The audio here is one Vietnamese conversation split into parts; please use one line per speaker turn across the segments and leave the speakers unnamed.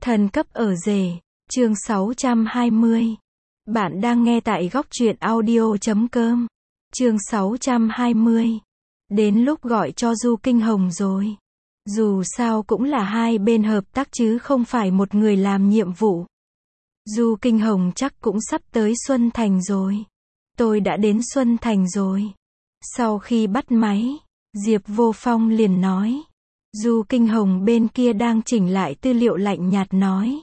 Thần cấp ở rể, chương 620. Bạn đang nghe tại góc truyện audio.com. Chương 620. Đến lúc gọi cho Du Kinh Hồng rồi. Dù sao cũng là hai bên hợp tác chứ không phải một người làm nhiệm vụ. Du Kinh Hồng chắc cũng sắp tới Xuân Thành rồi. Tôi đã đến Xuân Thành rồi. Sau khi bắt máy, Diệp Vô Phong liền nói. Du Kinh Hồng bên kia đang chỉnh lại tư liệu lạnh nhạt nói.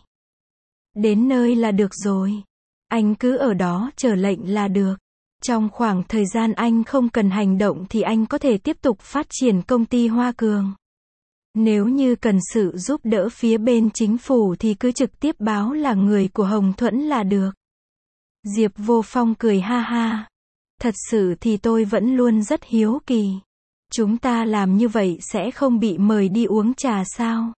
Đến nơi là được rồi. Anh cứ ở đó chờ lệnh là được. Trong khoảng thời gian anh không cần hành động thì anh có thể tiếp tục phát triển công ty Hoa Cường. Nếu như cần sự giúp đỡ phía bên chính phủ thì cứ trực tiếp báo là người của Hồng Thuẫn là được. Diệp Vô Phong cười ha ha. Thật sự thì tôi vẫn luôn rất hiếu kỳ. Chúng ta làm như vậy sẽ không bị mời đi uống trà sao?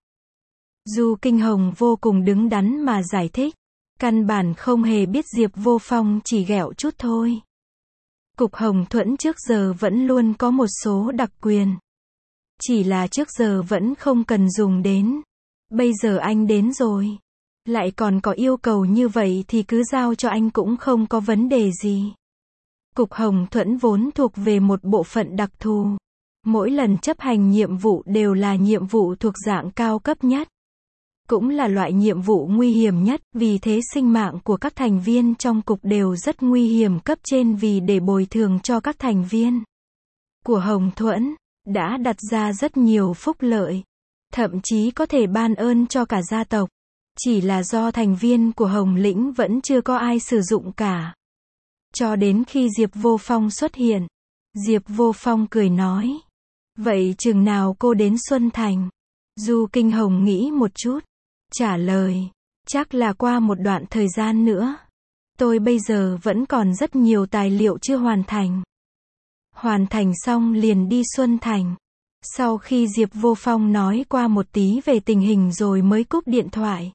Du Kinh Hồng vô cùng đứng đắn mà giải thích. Căn bản không hề biết Diệp Vô Phong chỉ ghẹo chút thôi. Cục Hồng Thuẫn trước giờ vẫn luôn có một số đặc quyền. Chỉ là trước giờ vẫn không cần dùng đến. Bây giờ anh đến rồi. Lại còn có yêu cầu như vậy thì cứ giao cho anh cũng không có vấn đề gì. Cục Hồng Thuẫn vốn thuộc về một bộ phận đặc thù. Mỗi lần chấp hành nhiệm vụ đều là nhiệm vụ thuộc dạng cao cấp nhất. Cũng là loại nhiệm vụ nguy hiểm nhất, vì thế sinh mạng của các thành viên trong cục đều rất nguy hiểm cấp trên vì để bồi thường cho các thành viên của Hồng Thuẫn, đã đặt ra rất nhiều phúc lợi. Thậm chí có thể ban ơn cho cả gia tộc. Chỉ là do thành viên của Hồng Lĩnh vẫn chưa có ai sử dụng cả. Cho đến khi Diệp Vô Phong xuất hiện, Diệp Vô Phong cười nói. Vậy chừng nào cô đến Xuân Thành? Du Kinh Hồng nghĩ một chút. Trả lời. Chắc là qua một đoạn thời gian nữa. Tôi bây giờ vẫn còn rất nhiều tài liệu chưa hoàn thành. Hoàn thành xong liền đi Xuân Thành. Sau khi Diệp Vô Phong nói qua một tí về tình hình rồi mới cúp điện thoại.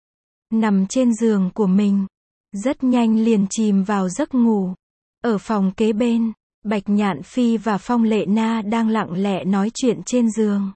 Nằm trên giường của mình. Rất nhanh liền chìm vào giấc ngủ. Ở phòng kế bên, Bạch Nhạn Phi và Phong Lệ Na đang lặng lẽ nói chuyện trên giường.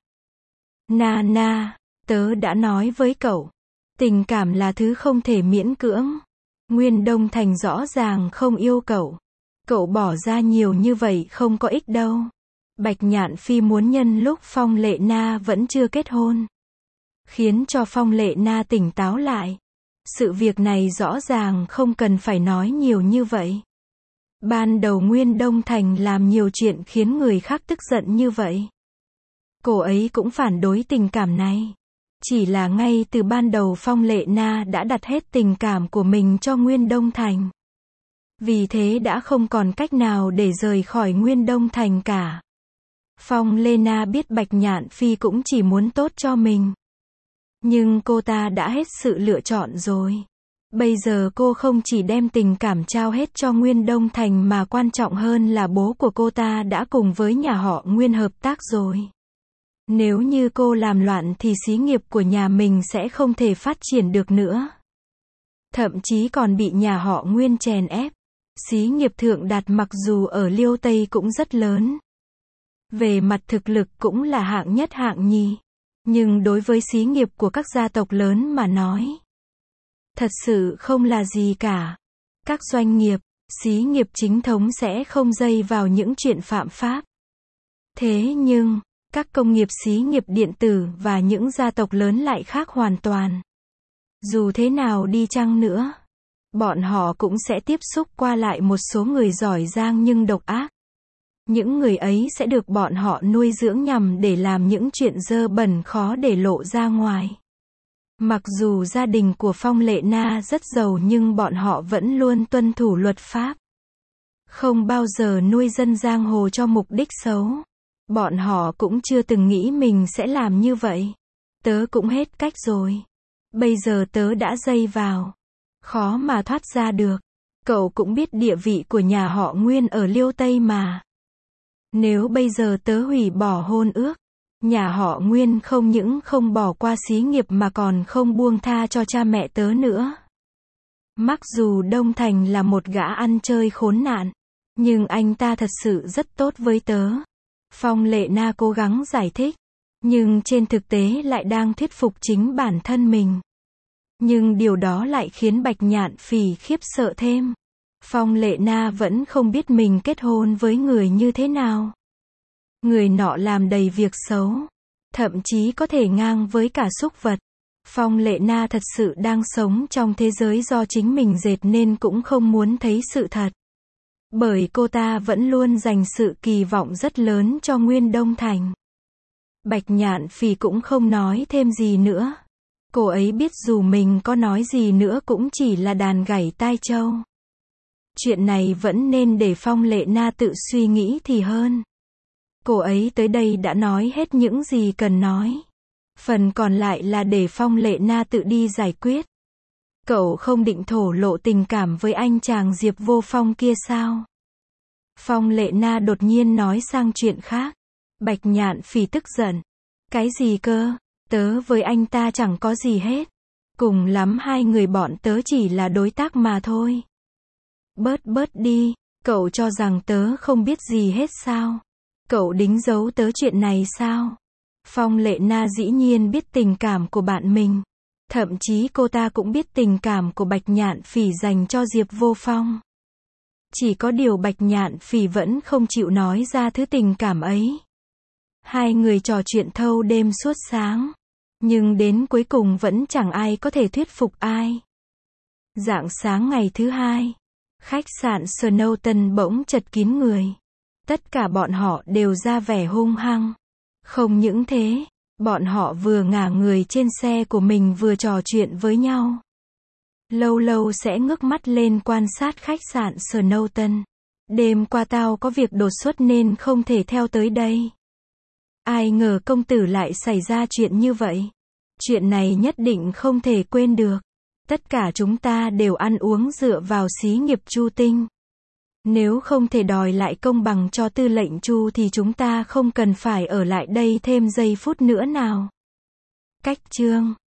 Na na, tớ đã nói với cậu. Tình cảm là thứ không thể miễn cưỡng. Nguyên Đông Thành rõ ràng không yêu cậu. Cậu bỏ ra nhiều như vậy không có ích đâu. Bạch Nhạn Phi muốn nhân lúc Phong Lệ Na vẫn chưa kết hôn. Khiến cho Phong Lệ Na tỉnh táo lại. Sự việc này rõ ràng không cần phải nói nhiều như vậy. Ban đầu Nguyên Đông Thành làm nhiều chuyện khiến người khác tức giận như vậy. Cô ấy cũng phản đối tình cảm này. Chỉ là ngay từ ban đầu Phong Lệ Na đã đặt hết tình cảm của mình cho Nguyên Đông Thành. Vì thế đã không còn cách nào để rời khỏi Nguyên Đông Thành cả. Phong Lệ Na biết Bạch Nhạn Phi cũng chỉ muốn tốt cho mình. Nhưng cô ta đã hết sự lựa chọn rồi. Bây giờ cô không chỉ đem tình cảm trao hết cho Nguyên Đông Thành mà quan trọng hơn là bố của cô ta đã cùng với nhà họ Nguyên hợp tác rồi. Nếu như cô làm loạn thì xí nghiệp của nhà mình sẽ không thể phát triển được nữa. Thậm chí còn bị nhà họ Nguyên chèn ép. Xí nghiệp Thượng Đạt mặc dù ở Liêu Tây cũng rất lớn. Về mặt thực lực cũng là hạng nhất hạng nhì. Nhưng đối với xí nghiệp của các gia tộc lớn mà nói, thật sự không là gì cả. Các doanh nghiệp, xí nghiệp chính thống sẽ không dây vào những chuyện phạm pháp. Thế nhưng, các công nghiệp xí nghiệp điện tử và những gia tộc lớn lại khác hoàn toàn. Dù thế nào đi chăng nữa, bọn họ cũng sẽ tiếp xúc qua lại một số người giỏi giang nhưng độc ác. Những người ấy sẽ được bọn họ nuôi dưỡng nhằm để làm những chuyện dơ bẩn khó để lộ ra ngoài. Mặc dù gia đình của Phong Lệ Na rất giàu nhưng bọn họ vẫn luôn tuân thủ luật pháp. Không bao giờ nuôi dân giang hồ cho mục đích xấu. Bọn họ cũng chưa từng nghĩ mình sẽ làm như vậy. Tớ cũng hết cách rồi. Bây giờ tớ đã dây vào. Khó mà thoát ra được. Cậu cũng biết địa vị của nhà họ Nguyên ở Liêu Tây mà. Nếu bây giờ tớ hủy bỏ hôn ước, nhà họ Nguyên không những không bỏ qua xí nghiệp mà còn không buông tha cho cha mẹ tớ nữa. Mặc dù Đông Thành là một gã ăn chơi khốn nạn, nhưng anh ta thật sự rất tốt với tớ. Phong Lệ Na cố gắng giải thích, nhưng trên thực tế lại đang thuyết phục chính bản thân mình. Nhưng điều đó lại khiến Bạch Nhạn Phỉ khiếp sợ thêm. Phong Lệ Na vẫn không biết mình kết hôn với người như thế nào. Người nọ làm đầy việc xấu. Thậm chí có thể ngang với cả súc vật. Phong Lệ Na thật sự đang sống trong thế giới do chính mình dệt nên cũng không muốn thấy sự thật. Bởi cô ta vẫn luôn dành sự kỳ vọng rất lớn cho Nguyên Đông Thành. Bạch Nhạn Phỉ cũng không nói thêm gì nữa. Cô ấy biết dù mình có nói gì nữa cũng chỉ là đàn gảy tai trâu. Chuyện này vẫn nên để Phong Lệ Na tự suy nghĩ thì hơn. Cô ấy tới đây đã nói hết những gì cần nói. Phần còn lại là để Phong Lệ Na tự đi giải quyết. Cậu không định thổ lộ tình cảm với anh chàng Diệp Vô Phong kia sao? Phong Lệ Na đột nhiên nói sang chuyện khác. Bạch Nhạn Phỉ tức giận. Cái gì cơ? Tớ với anh ta chẳng có gì hết. Cùng lắm hai người bọn tớ chỉ là đối tác mà thôi. Bớt đi, cậu cho rằng tớ không biết gì hết sao? Cậu đính giấu tớ chuyện này sao? Phong Lệ Na dĩ nhiên biết tình cảm của bạn mình. Thậm chí cô ta cũng biết tình cảm của Bạch Nhạn Phỉ dành cho Diệp Vô Phong. Chỉ có điều Bạch Nhạn Phỉ vẫn không chịu nói ra thứ tình cảm ấy. Hai người trò chuyện thâu đêm suốt sáng. Nhưng đến cuối cùng vẫn chẳng ai có thể thuyết phục ai. Rạng sáng ngày thứ hai, khách sạn Snowton bỗng chật kín người. Tất cả bọn họ đều ra vẻ hung hăng. Không những thế, bọn họ vừa ngả người trên xe của mình vừa trò chuyện với nhau. Lâu lâu sẽ ngước mắt lên quan sát khách sạn Snowton. Đêm qua tao có việc đột xuất nên không thể theo tới đây. Ai ngờ công tử lại xảy ra chuyện như vậy. Chuyện này nhất định không thể quên được. Tất cả chúng ta đều ăn uống dựa vào xí nghiệp Chu Tinh. Nếu không thể đòi lại công bằng cho tư lệnh Chu thì chúng ta không cần phải ở lại đây thêm giây phút nữa nào. Cách chương